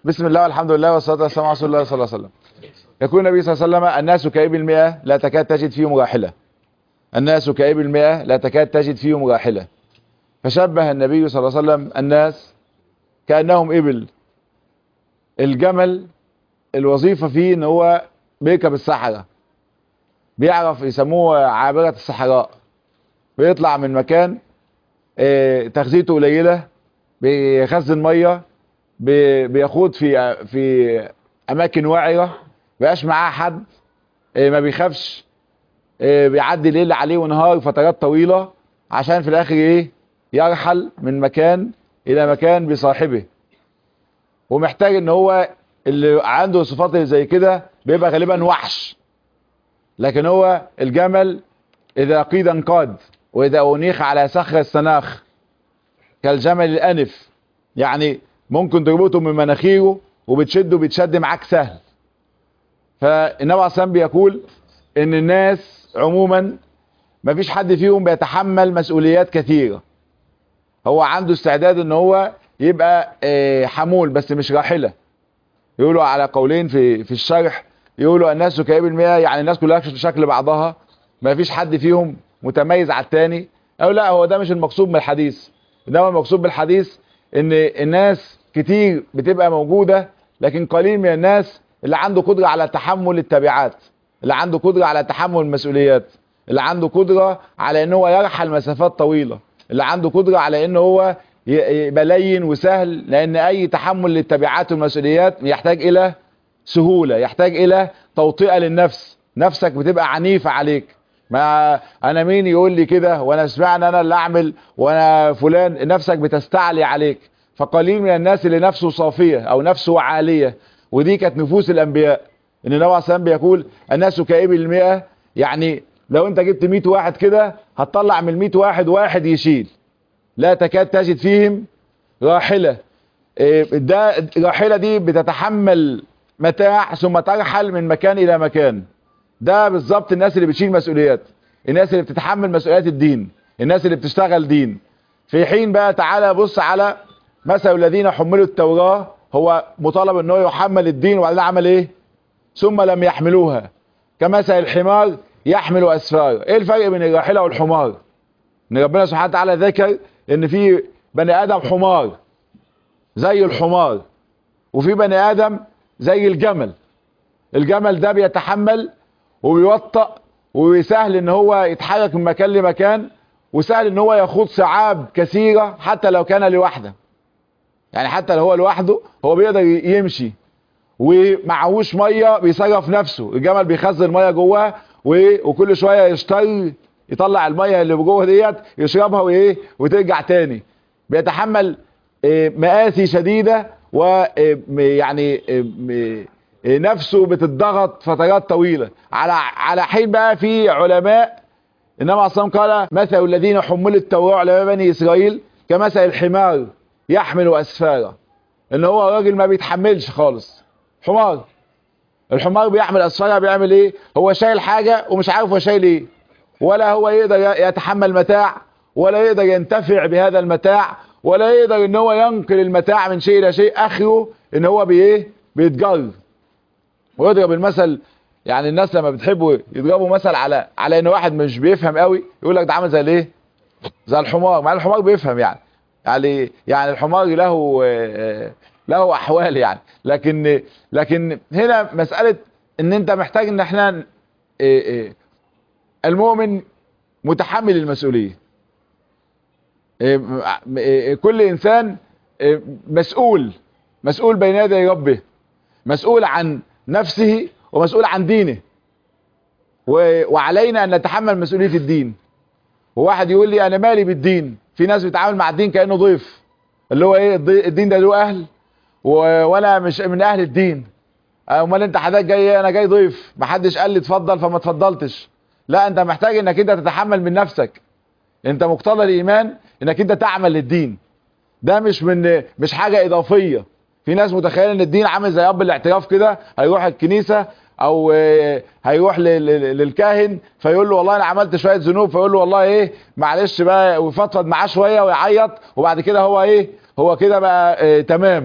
بسم الله والحمد لله والصلاة والسلام على رسول الله صلى الله عليه وسلم. يقول النبي صلى الله عليه وسلم: الناس كإبل المئة لا تكاد تجد فيهم راحلة. الناس كإبل المئة لا تكاد تجد فيهم راحلة. فشبه النبي صلى الله عليه وسلم الناس كأنهم إبل. الجمل الوظيفة فيه ان هو بيركب الصحراء، بيعرف يسموه عابرة الصحراء، بيطلع من مكان تغذيته قليلة، بيخزن مية، بيخوض في اماكن وعرة، مبقاش معاه حد، ما بيخافش، بيعدي ليل عليه ونهار فترات طويلة عشان في الاخر يرحل من مكان الى مكان بصاحبه. ومحتاج ان هو اللي عنده صفات اللي زي كده بيبقى غالبا وحش. لكن هو الجمل اذا قيد انقاد، واذا انيخ على صخر السناخ كالجمل الانف، يعني ممكن تربطه من مناخيره وبتشده بيتشد معاك سهل. فالنبي عليه الصلاه بيقول ان الناس عموما ما فيش حد فيهم بيتحمل مسؤوليات كثيرة. هو عنده استعداد ان هو يبقى حمول بس مش راحلة. يقولوا على قولين في الشرح، يقولوا الناس كإبل المئة، يعني الناس كلها شكل بعضها، ما فيش حد فيهم متميز على التاني. او لا، هو ده مش المقصود من الحديث. انما المقصود بالحديث ان الناس كتير بتبقى موجودة، لكن قليل من الناس اللي عنده قدرة على تحمل التبعات، اللي عنده قدرة على تحمل المسؤوليات، اللي عنده قدرة على ان هو يرحل مسافات طويلة، اللي عنده قدرة على ان هو يبقى لين وسهل. لان اي تحمل للتبعات والمسؤوليات يحتاج الى سهولة، يحتاج الى توطئة للنفس. نفسك بتبقى عنيفة عليك. ما انا مين يقول لي كده، وانا اشمعنى انا اللي اعمل، وانا فلان. نفسك بتستعلي عليك. فقليل من الناس اللي نفسه صافية او نفسه عالية، ودي كانت نفوس الانبياء. ان النبي عليه الصلاه والسلام بيقول الناس كإبل المئة، يعني لو انت جبت 100 واحد كده هتطلع من 100 واحد واحد يشيل. لا تكاد تجد فيهم راحلة. ده الراحلة دي بتتحمل متاع ثم ترحل من مكان الى مكان. ده بالظبط الناس اللي بتشيل مسؤوليات، الناس اللي بتتحمل مسؤوليات الدين، الناس اللي بتشتغل دين. في حين بقى تعالى بص على مثل الذين حملوا التوراة، هو مطالب انه يحمل الدين وبعدين عمل ايه؟ ثم لم يحملوها كمثل الحمار يحمل اسفارا. ايه الفرق بين الراحلة والحمار؟ ان ربنا سبحانه وتعالى ذكر ان في بني ادم حمار زي الحمار، وفي بني ادم زي الجمل. الجمل ده بيتحمل وبيوطأ وسهل ان هو يتحرك من مكان لمكان، وسهل ان هو يخوض صعاب كثيرة حتى لو كان لوحده. يعني حتى لو هو لوحده هو بيقدر يمشي، ومعهوش ميه بيصرف نفسه. الجمل بيخزن ميه جواه وكل شويه يشتري يطلع الميه اللي جوه ديت يشربها وترجع تاني. بيتحمل مآسي شديده، ويعني نفسه بتضغط فترات طويله. على حين بقى في علماء النبي عليه الصلاه والسلام قال مثل الذين حملوا التوراة علماء بني اسرائيل كمثل الحمار يحمل اسفارا. ان هو راجل ما بيتحملش خالص، حمار. الحمار بيحمل اسفارا، بيعمل ايه؟ هو شايل حاجة ومش عارف هو شايل ايه، ولا هو يقدر يتحمل متاع، ولا يقدر ينتفع بهذا المتاع، ولا يقدر ان هو ينقل المتاع من شيء الى شيء. اخره ان هو بيتجر. ويضرب المثل، يعني الناس لما بتحبوا يضربوا مثل على ان واحد مش بيفهم قوي، يقول لك ده عامل زي الايه؟ زي الحمار. مع الحمار بيفهم يعني الحمار له احوال يعني. لكن هنا مسألة ان انت محتاج ان احنا المؤمن متحمل المسؤولية. كل انسان مسؤول بين يدي ربه، مسؤول عن نفسه ومسؤول عن دينه، وعلينا ان نتحمل مسؤولية الدين. وواحد يقول لي انا مالي بالدين. في ناس بتتعامل مع الدين كأنه ضيف، اللي هو الدين ده له اهل وانا مش من اهل الدين. امال انت حضرتك جاي؟ انا جاي ضيف، محدش قال لي اتفضل فما اتفضلتش. لا، انت محتاج انك انت تتحمل من نفسك. انت مقتضى الايمان انك انت تعمل للدين. ده مش حاجة اضافية. في ناس متخيله ان الدين عامل زي اب الاعتراف كده، هيروح الكنيسة او هيروح للكاهن فيقول له والله انا عملت شوية ذنوب، فيقول له والله معلش بقى، ويفضفض معاه شوية ويعيط، وبعد كده هو كده بقى تمام،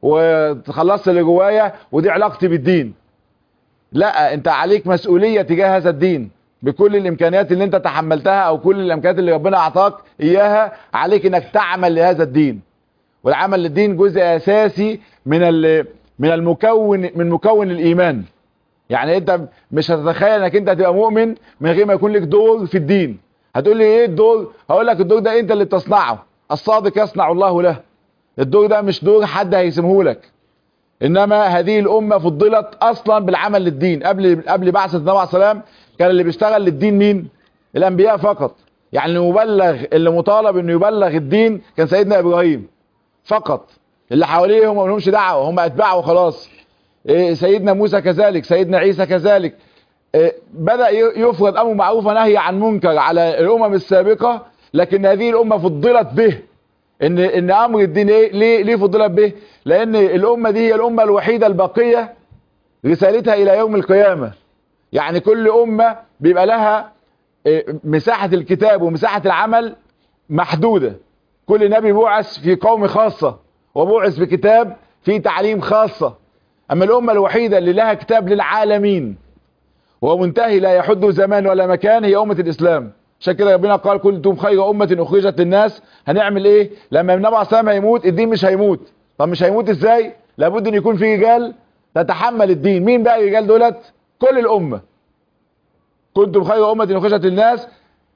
وخلصت اللي جوايا ودي علاقتي بالدين. لا، انت عليك مسؤولية تجاه هذا الدين بكل الامكانيات اللي انت تحملتها او كل الامكانيات اللي ربنا اعطاك اياها. عليك انك تعمل لهذا الدين، والعمل للدين جزء اساسي من مكون الايمان. يعني انت مش هتتخيل انك انت هتبقى مؤمن من غير ما يكون لك دور في الدين. هتقول لي ايه الدور؟ هقول لك الدور ده انت اللي بتصنعه، الصادق يصنع الله له. الدور ده مش دور حد هيسمه لك، انما هذه الامه فضلت اصلا بالعمل للدين. قبل بعثه النبي عليه السلام كان اللي بيشتغل للدين مين؟ الانبياء فقط. يعني اللي مطالب انه يبلغ الدين كان سيدنا ابراهيم فقط. اللي حواليه هم مالهمش دعوه، هم اتباعه وخلاص. سيدنا موسى كذلك، سيدنا عيسى كذلك. بدأ يفرض امر معروف ونهي عن منكر على الامم السابقه، لكن هذه الامه فضلت به. ان امر الدين ليه فضلت به؟ لان الامه دي هي الامه الوحيده الباقيه رسالتها الى يوم القيامه. يعني كل امه بيبقى لها مساحه الكتاب ومساحه العمل محدوده. كل نبي بعث في قوم خاصه وبعث بكتاب في تعليم خاصه. اما الامه الوحيده اللي لها كتاب للعالمين ومنتهي لا يحد زمان ولا مكان هي امه الاسلام. عشان كده ربنا قال كنتم خير امه اخرجت للناس. هنعمل ايه لما النبي عليه الصلاه والسلام هيموت؟ الدين مش هيموت. طب مش هيموت ازاي؟ لابد ان يكون في رجال تتحمل الدين. مين بقى الرجال دولت؟ كل الامه. كنتم خير امه اخرجت للناس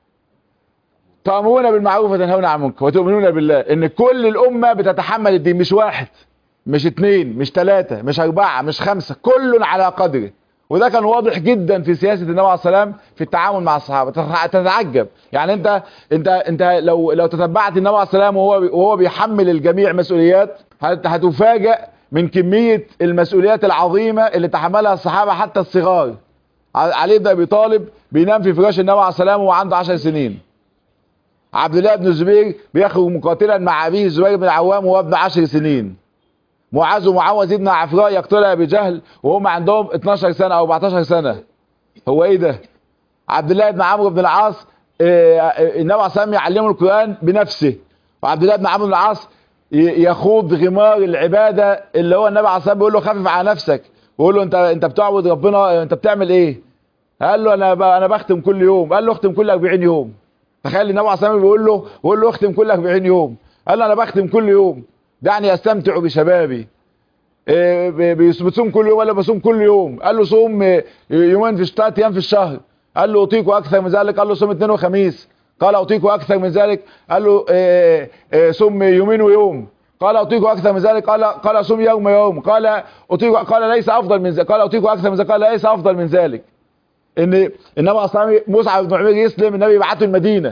تأمرون بالمعروف وتنهون عن المنكر وتؤمنون بالله. ان كل الامه بتتحمل الدين، مش واحد، مش اتنين، مش تلاتة، مش اربعة، مش خمسة، كل على قدره. وده كان واضح جدا في سياسة النبي عليه السلام في التعامل مع الصحابة. تتعجب يعني انت لو تتبعت النبي عليه السلام وهو بيحمل الجميع مسؤوليات، هتفاجأ من كمية المسؤوليات العظيمة اللي تحملها الصحابة حتى الصغار. علي بن ابي طالب بينام في فراش النبي عليه السلام وهو عنده 10 سنين. عبد الله بن الزبير بيخرج مقاتلا مع ابيه الزبير بن العوام وهو ابن 10 سنين. معاذ ومعوذ ابن عفراء يقتلها بجهل وهم عندهم 12 سنة او 14 سنة. هو ايه ده؟ عبد الله بن عمرو بن العاص النبي عليه السلام يعلمه القرآن بنفسه، وعبد الله بن عمرو بن العاص يخوض غمار العبادة اللي هو النبي عليه السلام بيقول له خفف على نفسك، ويقول له انت بتعبد ربنا، انت بتعمل ايه؟ قال له انا بختم كل يوم. قال له اختم كل 40 يوم. تخيل النبي عليه السلام بيقول له اختم كل 40 يوم. قال له انا بختم كل يوم، دعني استمتع بشبابي. بيصوم كل يوم ولا بصوم كل يوم؟ قال له صوم يومين في 3 ايام في الشهر. قال له اطيق اكثر من ذلك؟ قال له صوم 2 وخميس. قال اطيق اكثر من ذلك؟ قال له صوم يومين ويوم. قال اطيق اكثر من ذلك؟ قال صوم يوم ويوم. قال اطيق، قال ليس افضل من ذلك. قال اطيق اكثر من ذلك؟ قال ليس افضل من ذلك. ان النبي اصلا مصعب بن عمير يسلم، النبي يبعته المدينه،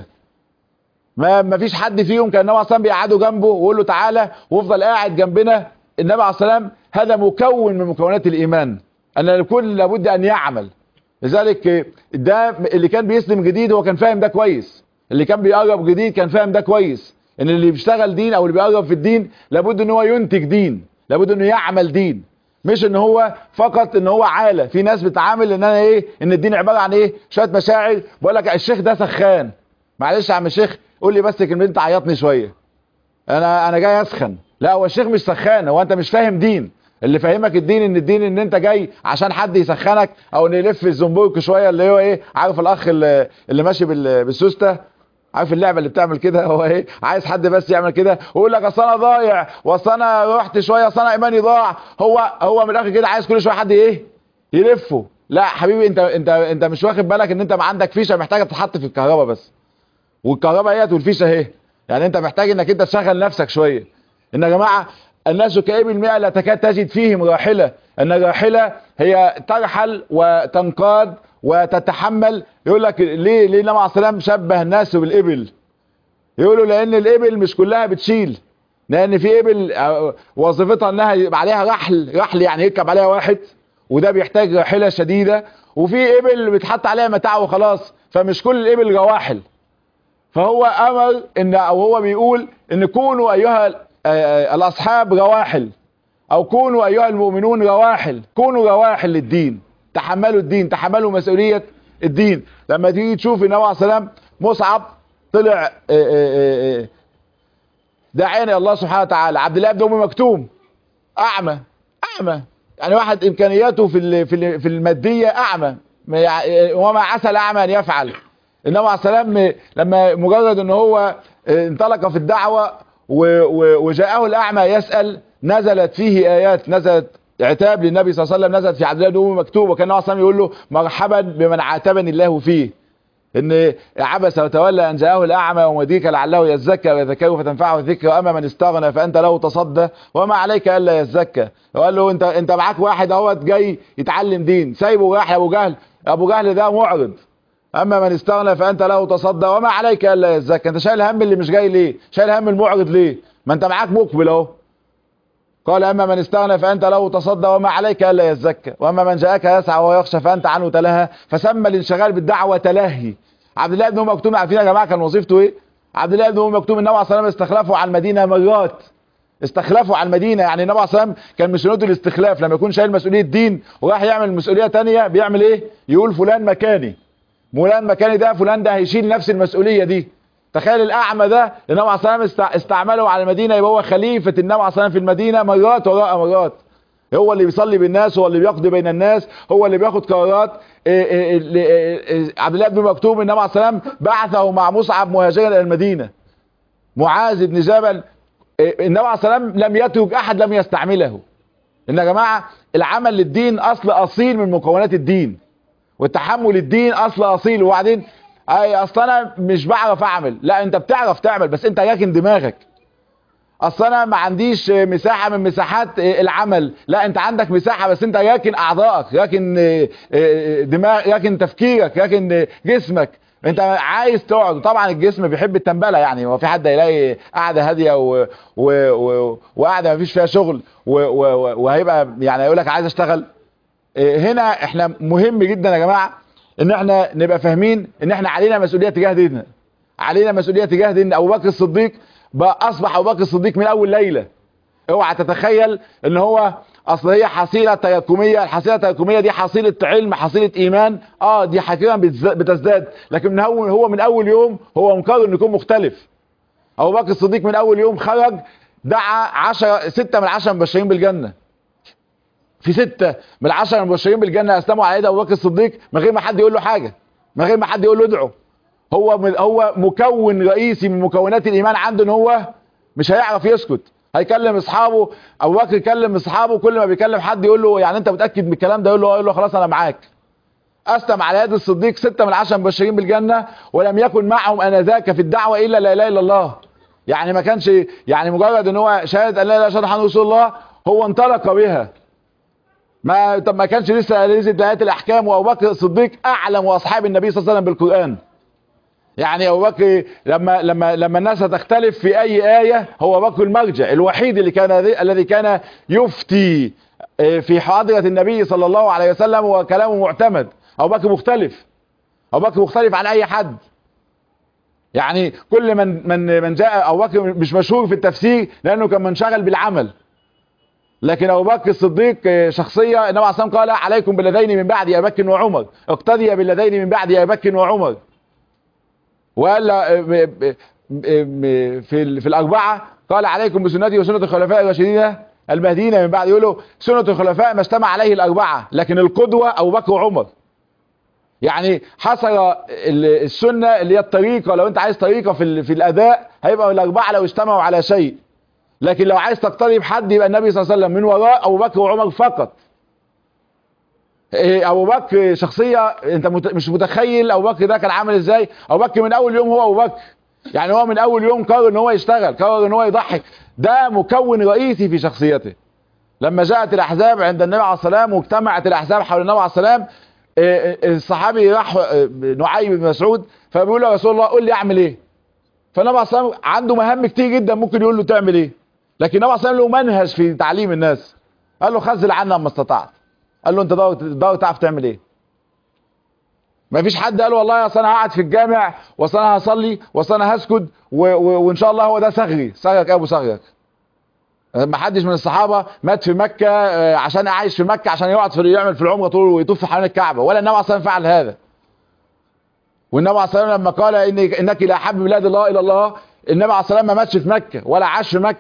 ما فيش حد فيهم كان النبي اصلا بيقعده جنبه ويقول له تعالى وافضل قاعد جنبنا. النبي عليه السلام هذا مكون من مكونات الايمان، ان الكل لابد ان يعمل. لذلك ده اللي كان بيسلم جديد هو كان فاهم ده كويس، اللي كان بيقرب جديد كان فاهم ده كويس، ان اللي بيشتغل دين او اللي بيقرب في الدين لابد ان هو ينتج دين، لابد انه يعمل دين، مش ان هو فقط ان هو عاله. في ناس بتعامل ان انا ان الدين عباره عن شويه مشاعر. بقول لك الشيخ ده سخان، معلش يا عم الشيخ قول لي بس كلمتين تعيطني شويه، انا جاي اسخن. لا، هو الشيخ مش سخان، هو انت مش فاهم دين. اللي فاهمك الدين ان انت جاي عشان حد يسخنك او ان يلف الزنبرك شويه، اللي هو عارف الاخ اللي ماشي بالسوسته، عارف اللعبه اللي بتعمل كده، هو عايز حد بس يعمل كده ويقول لك اصل انا ضايع واصل انا رحت شويه اصل انا ايماني ضاع. هو من الاخر كده عايز كل شويه حد يلفه. لا حبيبي، انت مش واخد بالك ان انت ما عندك فيشه محتاجه تتحط في الكهرباء بس، والكهرباء والفيشه اهي. يعني انت محتاج انك انت تشغل نفسك شويه. ان يا جماعه الناس كإبل الماء لا تكاد تجد فيهم راحله. ان الراحله هي ترحل وتنقاد وتتحمل. يقول لك ليه النبي عليه السلام شبه الناس بالإبل؟ يقولوا لان الإبل مش كلها بتشيل، لان في إبل وظيفتها انها يبقى عليها رحل يعني يركب عليها واحد، وده بيحتاج راحله شديده. وفي إبل بيتحط عليها متاع وخلاص، فمش كل الإبل رواحل. فهو امر هو بيقول ان كونوا ايها الاصحاب رواحل، او كونوا ايها المؤمنون رواحل، كونوا رواحل للدين، تحملوا الدين، تحملوا مسؤولية الدين. لما تيجي تشوف النبي عليه السلام مصعب طلع داعيا الله سبحانه وتعالى. عبد الله بن ام مكتوم اعمى، اعمى يعني واحد امكانياته في الماديه اعمى، وما عسى الاعمى ان يفعل. النبي عليه السلام لما مجرد ان هو انطلق في الدعوه وجاءه الاعمى يسال، نزلت فيه ايات، نزلت عتاب للنبي صلى الله عليه وسلم، نزلت في عبد الله بن ام مكتوم، وكان النبي صلى الله عليه وسلم يقول له مرحبا بمن عاتبني الله فيه، ان عبس وتولى ان جاءه الاعمى وما يدريك لعله يزكى ويذكره فتنفعه الذكر، واما من استغنى فانت له تصدى وما عليك الا يزكى. وقال له انت معاك واحد اهوت جاي يتعلم دين، سايبه رايح لابو جهل، ابو جهل ده معرض. اما من استغنى فانت له تصدى وما عليك الا يزكى. انت شايل هم اللي مش جاي ليه؟ شايل هم المعرض ليه؟ ما انت معاك مقبل اهو. قال اما من استغنى فانت له تصدى وما عليك الا يزكى، واما من جاءك يسعى ويخشى فانت عنه تلهى. فسمى الانشغال بالدعوه تلهي. عبد الله بن ام مكتوم عارفين يا جماعه كان وظيفته ايه؟ عبد الله بن ام مكتوم النبي عليه الصلاه والسلام استخلفه على المدينه مرات، استخلفه على المدينه. يعني النبي عليه الصلاه والسلام كان مسؤوليته الاستخلاف، لما يكون شايل مسؤوليه دين وراح يعمل مسؤوليه ثانيه بيعمل ايه؟ يقول فلان مكاني، فلان مكاني، ده فلان ده هيشيل نفس المسؤوليه دي. تخيل الاعمى ده النبي عليه الصلاه والسلام استعمله على المدينه، يبقى هو خليفه النبي عليه الصلاه والسلام في المدينه مرات وراء مرات. هو اللي بيصلي بالناس، هو اللي بيقضي بين الناس، هو اللي بياخد قرارات. عبد الله بن مكتوم النبي عليه الصلاه والسلام بعثه مع مصعب مهاجرا الى المدينه. معاذ بن جبل النبي عليه الصلاه والسلام لم يترك احد لم يستعمله. ان يا جماعه العمل للدين اصل اصيل من مكونات الدين، والتحمل الدين اصل اصيل. وبعدين اصل انا مش بعرف اعمل، لا انت بتعرف تعمل بس انت راكن دماغك. اصل انا ما عنديش مساحه من مساحات العمل، لا انت عندك مساحه بس انت راكن اعضائك، راكن دماغ، راكن تفكيرك، راكن جسمك. انت عايز تقعد، طبعا الجسم بيحب التنبله، يعني هو في حد هيلاقي قاعده هاديه وقاعده ما فيش فيها شغل وهيبقى يعني يقول لك عايز اشتغل؟ هنا احنا مهم جدا يا جماعه ان احنا نبقى فاهمين ان احنا علينا مسؤوليه تجاه ديننا، علينا مسؤوليه تجاه دين. ابو بكر الصديق بقى اصبح ابو بكر الصديق من اول ليله. اوعى تتخيل ان هو اصل هي حصيله تراكميه، الحصيله التراكميه دي حصيله علم، حصيله ايمان، دي حقيقه بتزداد، لكن من هو من اول يوم هو مقرر انه يكون مختلف. ابو بكر الصديق من اول يوم خرج دعا 6 من 10 مبشرين بالجنه. في 6 من 10 المبشرين بالجنه اسلموا على يد ابو بكر الصديق من غير ما حد يقول له حاجه، من غير ما حد يقول له ادعو. هو مكون رئيسي من مكونات الايمان عنده، ان هو مش هيعرف يسكت، هيكلم اصحابه. ابو بكر يكلم اصحابه، كل ما بيكلم حد يقول له يعني انت متاكد من الكلام ده؟ يقول له خلاص انا معاك. اسلم على يد الصديق 6 من 10 مبشرين بالجنه، ولم يكن معهم انذاك في الدعوه الا لا اله الا الله. يعني ما كانش يعني مجرد ان هو شهاده ان لا اله الا الله رسول الله هو انطلق بها. ما كانش لسه نزلت ايات الاحكام. وابو بكر الصديق اعلم واصحاب النبي صلى الله عليه وسلم بالقران. يعني ابو بكر لما الناس هتختلف في اي ايه، هو ابو بكر المرجع الوحيد الذي كان يفتي في حاضره النبي صلى الله عليه وسلم وكلامه معتمد. ابو بكر مختلف، ابو بكر مختلف عن اي حد. يعني كل من جاء ابو بكر مش مشهور في التفسير لانه كان منشغل بالعمل، لكن ابو بكر الصديق شخصيه النبي عليه الصلاه والسلام قال عليكم بالذين من بعد ابي بكر وعمر، اقتدي بالذين من بعد ابي بكر وعمر. وقال في الاربعه قال عليكم بسنتي وسنه الخلفاء الراشدين المهديين من بعد. يقولوا سنه الخلفاء ما اجتمع عليه الاربعه، لكن القدوه ابو بكر وعمر. يعني حصل السنه اللي هي الطريقه، لو انت عايز طريقه في الاداء هيبقى الاربعه لو اجتمعوا على شيء، لكن لو عايز تقترب حد يبقى النبي صلى الله عليه وسلم من وراء ابو بكر وعمر فقط. ابو بكر شخصيه انت مش متخيل ابو بكر ده كان عامل ازاي. ابو بكر من اول يوم هو ابو بكر، يعني هو من اول يوم قرر ان هو يشتغل، قرر ان هو يضحي. ده مكون رئيسي في شخصيته. لما جاءت الاحزاب عند النبي عليه الصلاه والسلام واجتمعت الاحزاب حول النبي عليه الصلاه والسلام، الصحابي راح نعيم بن مسعود فبيقول له يا رسول الله قول لي اعمل ايه. فالنبي عليه الصلاه والسلام عنده مهام كتير جدا ممكن يقول له تعمل ايه، لكن النبي عليه الصلاه والسلام له منهج في تعليم الناس. قال له خذل عنا ما استطعت. قال له انت دور تعرف تعمل ايه. ما فيش حد قال والله اصل انا هقعد في الجامع واصل انا هصلي واصل انا هسجد وان شاء الله هو ده صغرك ابو صغرك. ما حدش من الصحابه مات في مكه عشان عايش في مكه عشان يقعد يعمل في العمره طول ويطوف حوالين الكعبه، ولا النبي عليه الصلاه والسلام فعل هذا. والنبي عليه الصلاه والسلام لما قال انك لاحب بلاد الله الى الله، النبي عليه الصلاه والسلام ما ماتش في مكه ولا عاش في مكه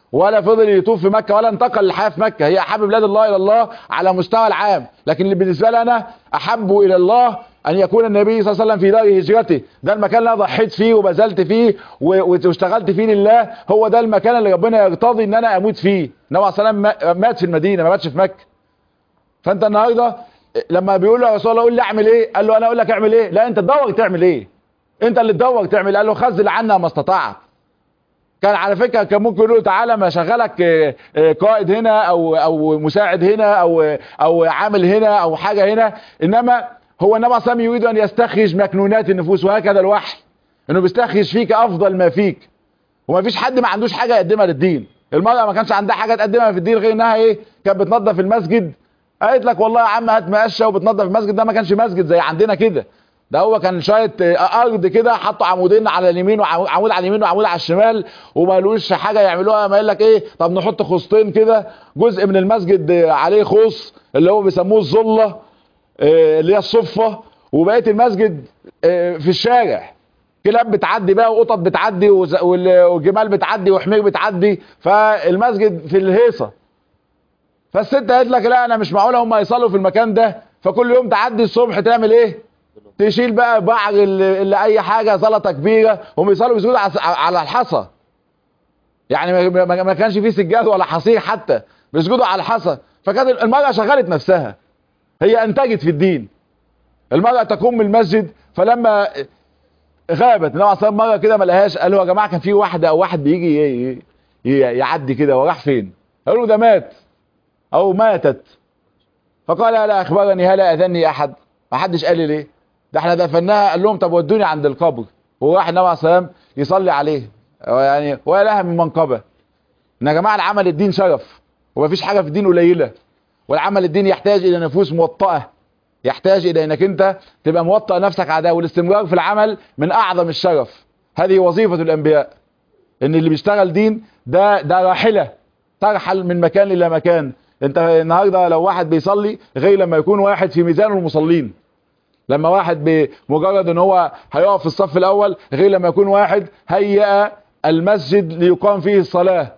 ولا فضل يطوف في مكة ولا انتقل للحياة في مكة. هي أحب بلاد الله إلى الله على مستوى العام، لكن اللي بالنسبة لي أنا أحب إلى الله أن يكون النبي صلى الله عليه وسلم في دار هجرته. ده المكان اللي أنا ضحيت فيه وبذلت فيه واشتغلت فيه لله، هو ده المكان اللي ربنا يرتضي أن أنا أموت فيه. النبي صلى الله عليه وسلم مات في المدينة، ما ماتش في مكة. فأنت النهاردة لما بيقول له يا رسول الله قول لي أعمل إيه، قال له أنا أقول لك أعمل إيه؟ لا، أنت تدور تعمل إيه، أنت اللي تدور تعمل. قال له خذل عنا ما استطعت. كان على فكرة كان ممكن يقول له تعالى ما شغلك قائد هنا او مساعد هنا او عامل هنا او حاجة هنا، انما هو النبي صلى الله عليه وسلم يريد ان يستخرج مكنونات النفوس، وهكذا الوحي انه بيستخرج فيك افضل ما فيك. وما فيش حد ما عندوش حاجة يقدمها للدين. المرأة ما كانش عندها حاجة تقدمها في الدين غير انها ايه، كانت بتنظف المسجد. قالت لك والله يا عم هات مقشة وبتنظف المسجد. ده ما كانش مسجد زي عندنا كده، ده هو كان شويه ارض كده، حطوا عمودين على اليمين وعمود على اليمين وعمود على الشمال، وما لوش حاجه يعملوها. ما قال لك ايه، طب نحط خوصتين كده، جزء من المسجد عليه خوص اللي هو بيسموه الظله اللي هي الصفه، وبقيه المسجد في الشارع كلاب بتعدي بقى وقطط بتعدي وجمال بتعدي وحمير بتعدي، فالمسجد في الهيصه. فالست قالت لك لا انا مش معقوله هم يصلوا في المكان ده، فكل يوم تعدي الصبح تعمل ايه، تشيل بقى بعض اللي اي حاجه زلطه كبيره، هم يصلوا بيسجدوا على الحصى. يعني ما كانش فيه سجاد ولا حصير حتى، بيسجدوا على الحصى. فكانت المراه شغلت نفسها، هي انتجت في الدين. المراه تقوم من المسجد. فلما غابت النبي صلى الله عليه وسلم مره كده ما لقاهاش، قالوا يا جماعه كان في واحده او واحد بيجي يعدي كده، وراح فين؟ قالوا ده مات او ماتت. فقال لا اخبرني هلا اذني احد، ما حدش قال لي ليه، ده احنا دفناها. قال لهم طب ودوني عند القبر، وراح النبي عليه الصلاه والسلام يصلي عليه، يعني ولا لها من منقبه. ان يا جماعه العمل الدين شرف، ومفيش حاجه في الدين قليله، والعمل الدين يحتاج الى نفوس موطئه، يحتاج الى انك انت تبقى موطئ نفسك على ده. والاستمرار في العمل من اعظم الشرف، هذه وظيفه الانبياء. ان اللي بيشتغل دين ده راحله ترحل من مكان الى مكان. انت النهارده لو واحد بيصلي غير لما يكون واحد في ميزان المصلين، لما واحد بمجرد ان هو هيقف في الصف الاول غير لما يكون واحد هيأ المسجد ليقام فيه الصلاة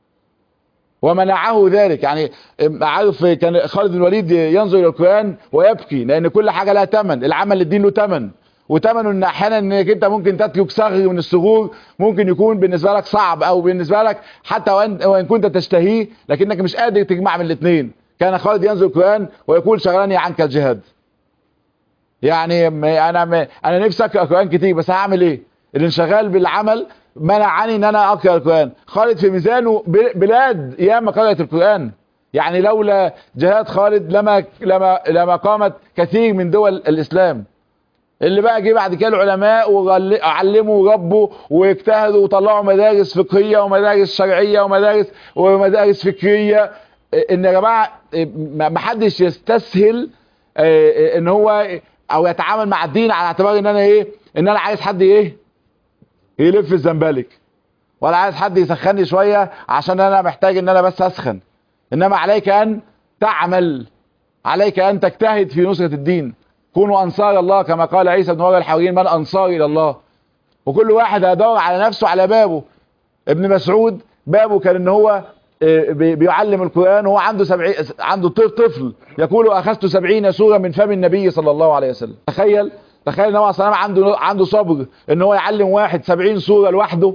ومنعه ذلك. يعني عارف كان خالد بن الوليد ينظر الى القرآن ويبكي، لان كل حاجة لها ثمن. العمل للدين له ثمن، وثمنه ان احيانا انك انت ممكن تترك صغر من الصغور ممكن يكون بالنسبة لك صعب، او بالنسبة لك حتى وان كنت تشتهيه لكنك مش قادر تجمع من الاثنين. كان خالد ينظر القرآن ويقول شغلني عنك الجهاد. يعني انا نفسي اقرا القرآن كتير، بس هعمل ايه؟ الانشغال بالعمل منعني ان انا اقرا القرآن. خالد في ميزانه بلاد ياما قرأت القرآن. يعني لولا جهاد خالد لما قامت كثير من دول الاسلام. اللي بقى جه بعد كده العلماء وعلموا وربوا واجتهدوا وطلعوا مدارس فقهية ومدارس شرعية ومدارس فكرية. ان يا جماعة ما حدش يستسهل ان هو او يتعامل مع الدين على اعتبار ان انا ايه، ان انا عايز حد ايه يلف الزنبلك، ولا عايز حد يسخني شوية عشان انا محتاج ان انا بس اسخن. انما عليك ان تعمل، عليك ان تجتهد في نصرة الدين. كونوا انصار الله كما قال عيسى بن مريم الحواريين من انصاري الى الله. وكل واحد هيدور على نفسه على بابه. ابن مسعود بابه كان ان هو بيعلم القرآن وهو عنده طفل يقول اخذت 70 سورة من فم النبي صلى الله عليه وسلم. تخيل النبي صلى الله عليه وسلم عنده صبر ان هو يعلم واحد 70 سورة لوحده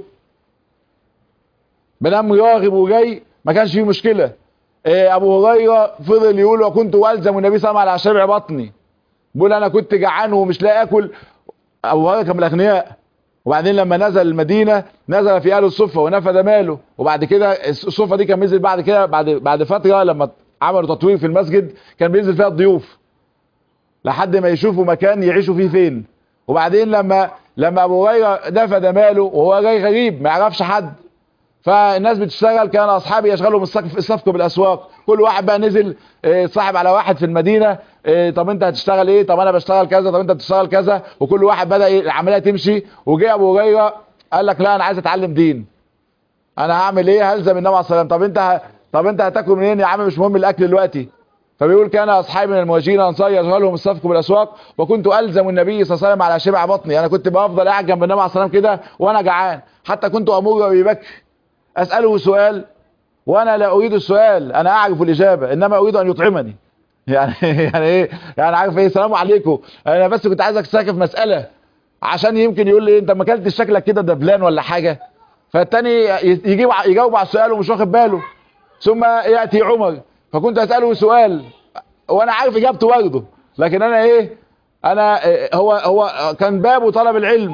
بنام راغب وجاي، ما كانش فيه مشكلة. ابو هريرة فضل يقول وكنت والزم النبي صلى الله عليه وسلم على شبع بطني، بيقول انا كنت جعان ومش لاقي اكل. ابو هريرة كان من الاغنياء، وبعدين لما نزل المدينة نزل في اهل الصفة ونفذ ماله. وبعد كده الصفة دي كان بينزل بعد كده بعد فترة لما عملوا تطوير في المسجد كان بينزل فيها الضيوف لحد ما يشوفوا مكان يعيشوا فيه فين. وبعدين لما ابو هريرة نفذ ماله وهو جاي غريب ما يعرفش حد، فالناس بتشتغل، كان اصحابي يشغلوا الصفق بالاسواق. كل واحد بقى نزل صاحب على واحد في المدينة، طب انت هتشتغل ايه، طب انا بشتغل كذا، طب انت بتشتغل كذا، وكل واحد بدأ العملية تمشي. وجاء ابو هريرة قال لك لا انا عايز اتعلم دين، انا هعمل ايه، هلزم النبي عليه الصلاه والسلام. طب انت هتاكل منين يا عم، مش مهم الاكل دلوقتي. فبيقول كان اصحابي من المهاجرين الانصار يشغلهم الصفق بالاسواق وكنت الزم النبي صلى الله عليه وسلم على شبع بطني. انا كنت بفضل قاعد جنب النبي عليه الصلاه والسلام كده وانا جعان، حتى كنت امر ابي بكر اساله سؤال وانا لا اريد السؤال، انا اعرف الاجابه، انما اريد ان يطعمني. يعني يعني ايه؟ يعني عارف ايه؟ السلام عليكم، انا بس كنت عايزك تساكف مساله، عشان يمكن يقول لي انت ما اكلتش شكلك كده دبلان ولا حاجه. فالتاني يجاوب على السؤال ومش واخد باله. ثم ياتي عمر فكنت اساله سؤال وانا عارف اجابته برضه، لكن انا ايه؟ انا هو كان بابه طلب العلم.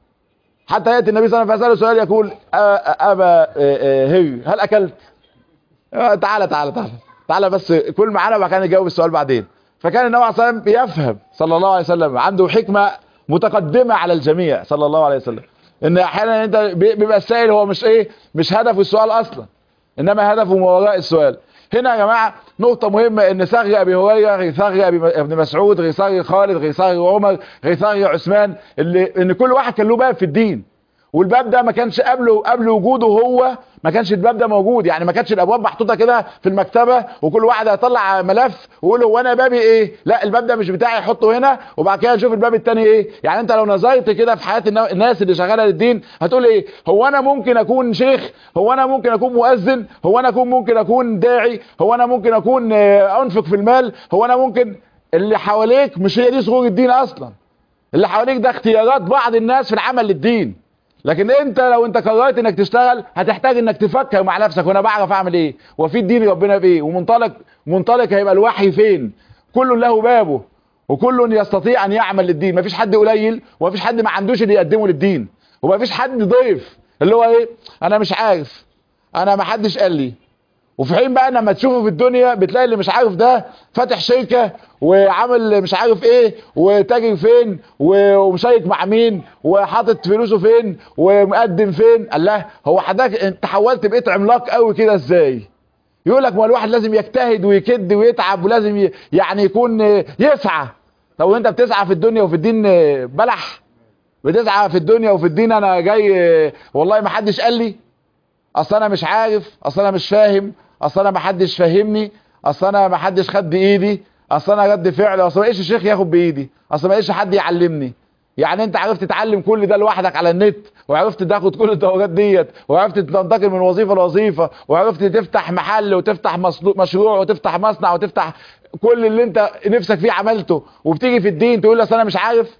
حتى ياتي النبي صلى الله عليه وسلم فيساله سؤال يقول ابا هر هل اكلت؟ تعالى تعالى تعالى تعالى بس كل معانا، وبعد كده يجاوب السؤال بعدين. فكان النبي عليه الصلاه والسلام بيفهم صلى الله عليه وسلم، عنده حكمه متقدمه على الجميع صلى الله عليه وسلم. ان احيانا انت بيبقى السائل هو مش ايه، مش هدفه السؤال اصلا، انما هدفه ما وراء السؤال. هنا يا جماعه نقطه مهمه، ان ثغر ابي هريره غير ثغر ابن مسعود غير ثغر خالد غير ثغر عمر غير ثغر عثمان، ان كل واحد كان له باب في الدين، والباب ده ما كانش قبل وجوده هو، ما كانش الباب ده موجود. يعني ما كانتش الابواب محطوطه كده في المكتبه وكل واحد هيطلع ملف ويقول هو انا بابي ايه. لا، الباب ده مش بتاعي، حطه هنا وبعد كده نشوف الباب الثاني ايه. يعني انت لو نظرت كده في حياه الناس اللي شغاله للدين هتقول ايه؟ هو انا ممكن اكون شيخ، هو انا ممكن اكون مؤذن، هو انا ممكن اكون داعي، هو انا ممكن اكون انفق في المال، هو انا ممكن. اللي حواليك مش هي دي صغور الدين اصلا، اللي حواليك ده اختيارات بعض الناس في العمل للدين. لكن انت لو انت قررت انك تشتغل هتحتاج انك تفكر مع نفسك، وانا بعرف اعمل ايه، وفي الدين ربنا في ايه، ومنطلق هيبقى الوحي فين. كل له بابه وكل يستطيع ان يعمل للدين. مفيش حد قليل ومفيش حد ما عندوش اللي يقدمه للدين، ومفيش حد ضيف اللي هو ايه، انا مش عارف، انا ما حدش قال لي. وفي حين بقى لما تشوفه في الدنيا بتلاقي اللي مش عارف ده فاتح شركة وعامل مش عارف ايه وتاجر فين ومشارك مع مين وحاطط فلوسه فين ومقدم فين. الله، هو حضرتك انت حولت بقيت عملاق قوي كده ازاي؟ يقول لك ما الواحد لازم يجتهد ويكد ويتعب ولازم يعني يكون يسعى. طب وانت بتسعى في الدنيا وفي الدين بلح؟ بتسعى في الدنيا وفي الدين انا جاي والله ما حدش قال لي، اصل انا مش عارف، اصل انا مش فاهم، اصل انا ما حدش فاهمني، اصل انا ما حدش خد بايدي، اصل انا رد فعل، اصل ما لقيتش شيخ ياخد بايدي، اصل ما لقيتش حد يعلمني. يعني انت عرفت تتعلم كل ده لوحدك على النت، وعرفت تاخد كل الدورات ديت، وعرفت تنتقل من وظيفه لوظيفه، وعرفت تفتح محل وتفتح مشروع وتفتح مصنع وتفتح كل اللي انت نفسك فيه عملته، وبتيجي في الدين تقول اصل انا مش عارف.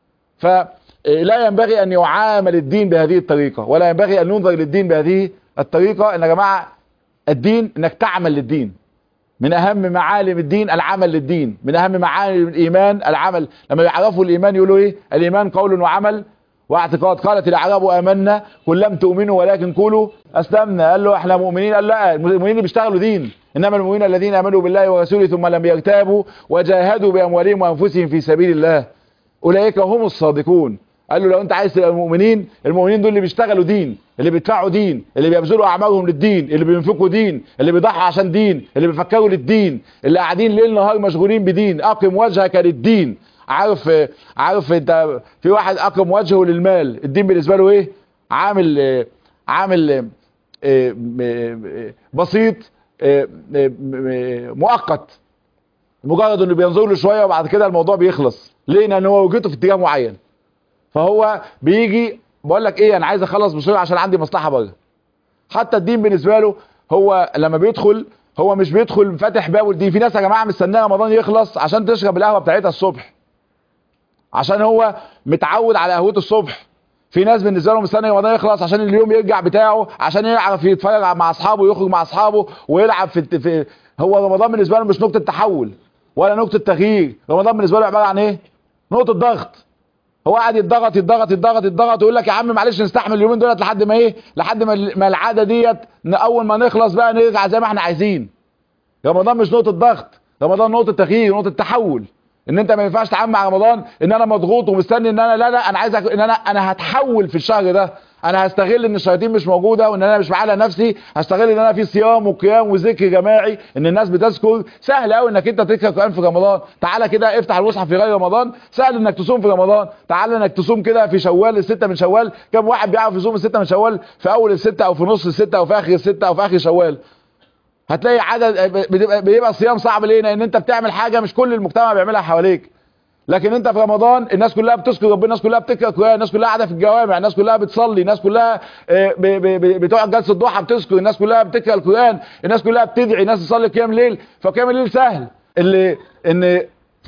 فلا ينبغي ان يعامل الدين بهذه الطريقه، ولا ينبغي ان ننظر للدين بهذه الطريقه. ان يا جماعه الدين انك تعمل للدين، من اهم معالم الدين العمل للدين، من اهم معالم الايمان العمل. لما يعرفوا الايمان يقولوا ايه؟ الايمان قول وعمل واعتقاد. قالت الاعراب امنا قل لم تؤمنوا ولكن قولوا اسلمنا. قال له احنا مؤمنين؟ قال لا، المؤمنين اللي بيشتغلوا دين، انما المؤمنين الذين امنوا بالله ورسوله ثم لم يرتابوا وجاهدوا باموالهم وانفسهم في سبيل الله اولئك هم الصادقون. قال له لو انت عايز تبقى المؤمنين دول اللي بيشتغلوا دين، اللي بيدفعوا دين، اللي بيبذلوا اعمارهم للدين، اللي بينفقوا دين، اللي بيضحوا عشان دين، اللي بيفكروا للدين، اللي قاعدين ليل نهار مشغولين بدين. اقم وجهك للدين. عارف انت في واحد اقم وجهه للمال، الدين بالنسبه له ايه؟ عامل بسيط مؤقت، مجرد انه بينظر له شويه وبعد كده الموضوع بيخلص. ليه؟ لان هو وجهته في اتجاه معين، فهو بيجي بقول لك ايه، انا عايز اخلص بسرعه عشان عندي مصلحه بره. حتى الدين بالنسبه له هو لما بيدخل، هو مش بيدخل فاتح بابه الدين. في ناس يا جماعه مستنيه رمضان يخلص عشان تشرب القهوه بتاعتها الصبح، عشان هو متعود على قهوته الصبح. في ناس بالنسبه لهم مستني رمضان يخلص عشان اليوم يرجع بتاعه، عشان يعرف يتفرج مع اصحابه ويخرج مع اصحابه ويلعب في هو رمضان بالنسبه له مش نقطه تحول ولا نقطه تغيير. رمضان بالنسبه له عباره عن ايه؟ نقطه ضغط. هو قاعد يتضغط يتضغط يتضغط يتضغط ويقول لك يا عم معلش نستحمل اليومين دولت لحد ما ايه، لحد ما العاده ديت اول ما نخلص بقى نرجع زي ما احنا عايزين. رمضان مش نقطه ضغط، رمضان نقطه تغيير، نقطه تحول. ان انت ما ينفعش تعامل مع رمضان ان انا مضغوط ومستني ان انا لا انا عايز ان انا هتحول في الشهر ده. انا هستغل ان الشياطين مش موجوده وان انا مش معايا نفسي، هستغل ان انا في صيام وقيام وذكر جماعي، ان الناس بتذكر. سهل قوي انك انت تقرا قران في رمضان. تعالى كده افتح المصحف في غير رمضان، سهل انك تصوم في رمضان. تعالى انك تصوم كده في شوال، الستة من شوال. كم واحد بيعرف يصوم الستة من شوال في اول الستة او في نص الستة او في اخر الستة او في اخر شوال؟ هتلاقي عدد بيبقى الصيام صعب. ليه؟ لان انت بتعمل حاجه مش كل المجتمع بيعملها حواليك. لكن انت في رمضان الناس كلها بتذكر ربنا، الناس كلها بتقرا قران، الناس كلها قاعده في الجوامع، الناس كلها بتصلي، الناس كلها بتقعد جلسه ضحى بتذكر، الناس كلها بتقرا القران، الناس كلها بتدعي، الناس تصلي قيام ليل. فقيام الليل سهل، اللي ان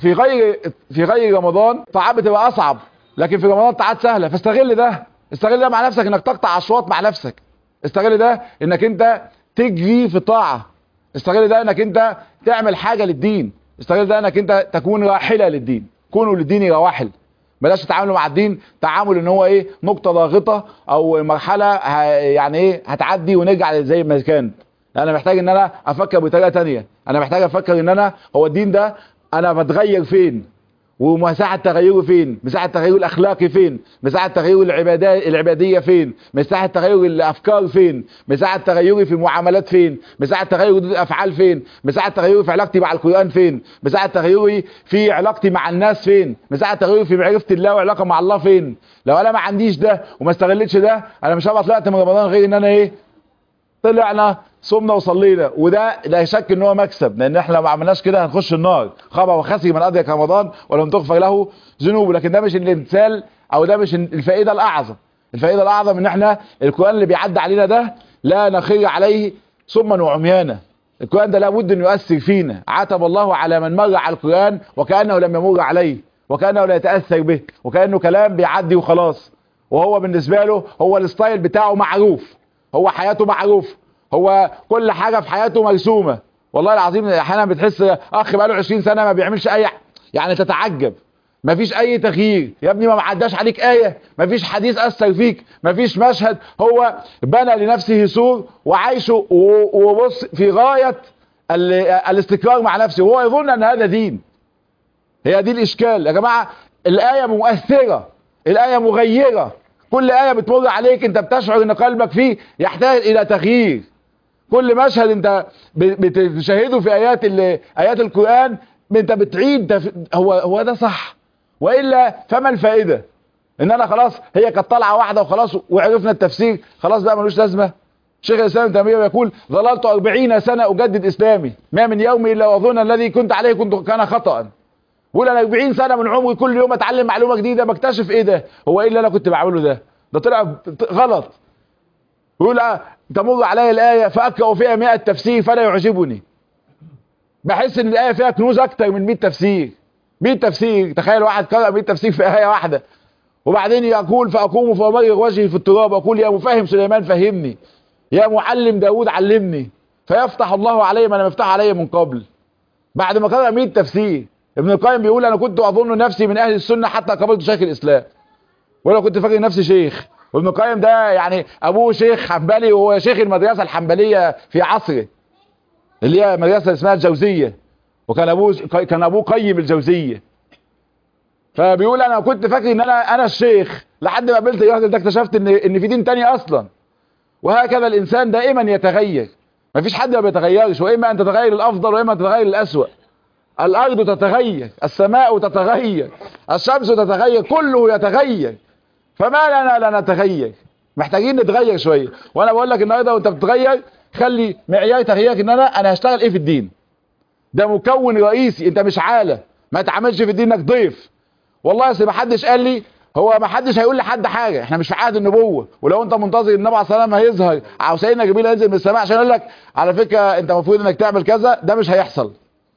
في غير رمضان طاعات بتبقى اصعب، لكن في رمضان طاعات سهله. فاستغل ده، استغل ده مع نفسك، انك تقطع اشواط مع نفسك، استغل ده انك انت تجري في طاعه، استغل ده انك انت تعمل حاجه للدين، استغل ده انك انت تكون راحله للدين. كونوا للدين رواحل، بلاش تتعاملوا مع الدين تعامل ان هو ايه نقطه ضاغطه او مرحله يعني ايه هتعدي ونرجع زي ما كان. انا محتاج ان انا افكر بطريقه تانية، انا محتاج افكر ان انا هو الدين ده انا بتغير فين، ومساحه تغيره فين، مساحه تغيره الاخلاقي فين، مساحه تغيره العباديه فين، مساحه تغير الافكار فين، مساحه تغيري في المعاملات فين، مساحه تغيري في الافعال فين، مساحه تغيري في علاقتي مع القران فين، مساحه تغيري في علاقتي مع الناس فين، مساحه تغيري في معرفه الله وعلاقه مع الله فين. لو انا ما عنديش ده وما استغلتش ده، انا مش هبقى طلعت من رمضان غير ان انا ايه طلعنا صمنا وصلينا. وده لا شك ان هو مكسب، لان احنا لو ما عملناش كده هنخش النار. خاب وخسر من ادرك رمضان ولم تغفر له ذنوبه. لكن ده مش الامثال او ده مش الفائده الاعظم. الفائده الاعظم ان احنا القران اللي بيعدي علينا ده لا نخر عليه صما وعميانا. القران ده لابد انه يؤثر فينا. عاتب الله على من مر على القران وكانه لم يمر عليه، وكانه لا يتاثر به، وكانه كلام بيعدي وخلاص. وهو بالنسبه له هو الستايل بتاعه معروف، هو حياته معروف، هو كل حاجة في حياته مرسومة. والله العظيم احيانا بتحس اخ بقاله 20 سنة ما بيعملش اي يعني تتعجب، ما فيش اي تغيير. يا ابني ما عداش عليك آية، ما فيش حديث اثر فيك، ما فيش مشهد. هو بنى لنفسه سور وعايشه وبص في غاية الاستقرار مع نفسه، وهو يظن ان هذا دين. هي دي الاشكال يا جماعة. الآية مؤثرة، الآية مغيرة. كل آية بتمر عليك انت بتشعر ان قلبك فيه يحتاج الى تغيير. كل مشهد انت بتشاهده في ايات القرآن انت بتعيد هو ده صح، وإلا فما الفائدة؟ ان انا خلاص هي كانت طالعة واحدة وخلاص وعرفنا التفسير، خلاص بقى ملوش لازمة. شيخ الاسلام ابن تيمية يقول ظللت 40 سنة اجدد اسلامي ما من يوم الا واظن الذي كنت عليه كان خطأ. بقول انا 40 سنة من عمري كل يوم اتعلم معلومة جديدة بكتشف ايه ده، هو ايه اللي انا كنت بعمله ده طلع غلط. يقول تمر علي الآية فأقرأ فيها 100 تفسير فلا يعجبني. بحس ان الآية فيها كنوز اكتر من 100 تفسير. 100 تفسير، تخيل واحد قرأ 100 تفسير في آية واحدة. وبعدين يقول فأقوم فأمرغ وجهي في التراب أقول يا مفهم سليمان فهمني، يا معلم داود علمني، فيفتح الله علي ما لم يفتح علي من قبل. بعد ما قرأ 100 تفسير. ابن القيم بيقول انا كنت اظن نفسي من اهل السنة حتى قابلت شيخ الاسلام، ولا كنت فاكر نفسي شيخ. وابن القيم ده يعني ابوه شيخ حنبلي، وهو شيخ المدرسة الحنبلية في عصره اللي هي مدرسة اسمها الجوزية، وكان ابوه قيم الجوزية. فبيقول انا كنت فاكر ان انا الشيخ لحد ما قابلت الراجل ده اكتشفت ان في دين تاني اصلا. وهكذا الانسان دائما يتغير، مفيش حد ما بيتغيرش، واما ان تتغير الافضل واما ان تتغير الاسوأ. الارض تتغير، السماء تتغير، الشمس تتغير، كله يتغير. فما لنا لا نتغير؟ محتاجين نتغير شويه. وانا بقول لك النهارده وانت بتتغير خلي معيار تغييرك ان انا هشتغل ايه في الدين. ده مكون رئيسي، انت مش عاله. ما تعملش في الدين انك ضيف. والله اصل ما حدش قال لي، هو ما حدش هيقول لحد حاجه، احنا مش في عهد النبوه. ولو انت منتظر النبي عليه الصلاه والسلام هيظهر او سيدنا جبريل هينزل من السماء عشان يقول لك على فكره انت المفروض انك تعمل كذا، ده مش هيحصل.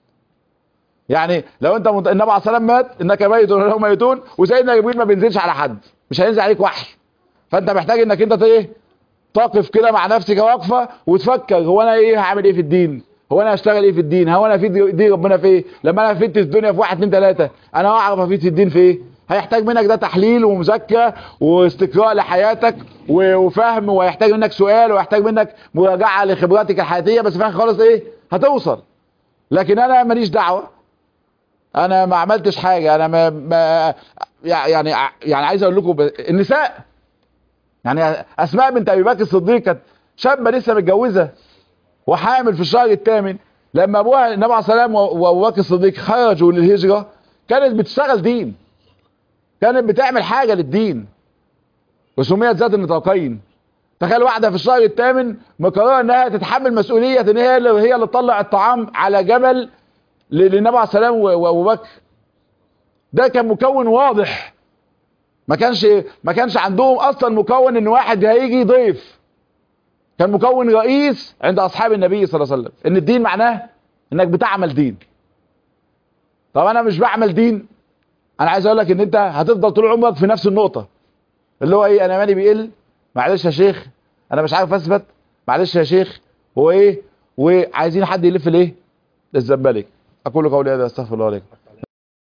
يعني لو انت النبي عليه الصلاه والسلام مات انك ميت وهم ميتون، وسيدنا جبريل ما بينزلش على حد، مش هينزل عليك وحي. فانت محتاج انك انت ايه تقف كده مع نفسك واقفه وتفكر هو انا ايه هعمل ايه في الدين، هو انا هشتغل ايه في الدين، هو انا في دين ربنا في ايه. لما انا فدت الدنيا في 1 2 3 انا اعرف افيد في الدين في ايه. هيحتاج منك ده تحليل ومذاكره واستقراء لحياتك وفهم، وهيحتاج منك سؤال، وهيحتاج منك مراجعه لخبراتك الحياتيه، بس في الاخر خالص ايه هتوصل. لكن انا ماليش دعوه، انا ما عملتش حاجه. انا ما يعني عايز اقول لكم النساء، يعني اسماء بنت ابي بكر الصديق كانت شابه لسه متجوزه وحامل في الشهر الثامن. لما ابوها النبي عليه الصلاه والسلام وابو بكر الصديق خرجوا للهجره كانت بتشتغل دين، كانت بتعمل حاجه للدين، وسميت ذات النطاقين. تخيل واحده في الشهر الثامن مقرره انها تتحمل مسؤوليه ان هي اللي تطلع الطعام على جبل للنبي عليه الصلاه والسلام وابو بكر. ده كان مكون واضح. ما كانش عندهم اصلا مكون ان واحد هيجي ضيف. كان مكون رئيس عند اصحاب النبي صلى الله عليه وسلم ان الدين معناه انك بتعمل دين. طب انا مش بعمل دين، انا عايز اقول لك ان انت هتفضل طول عمرك في نفس النقطة اللي هو ايه، انا مالي بيقل، معلش يا شيخ انا مش عارف اثبت، معلش يا شيخ هو ايه، وعايزين حد يلف الايه الزبالك. اقول قولي هذا استغفر الله عليكم.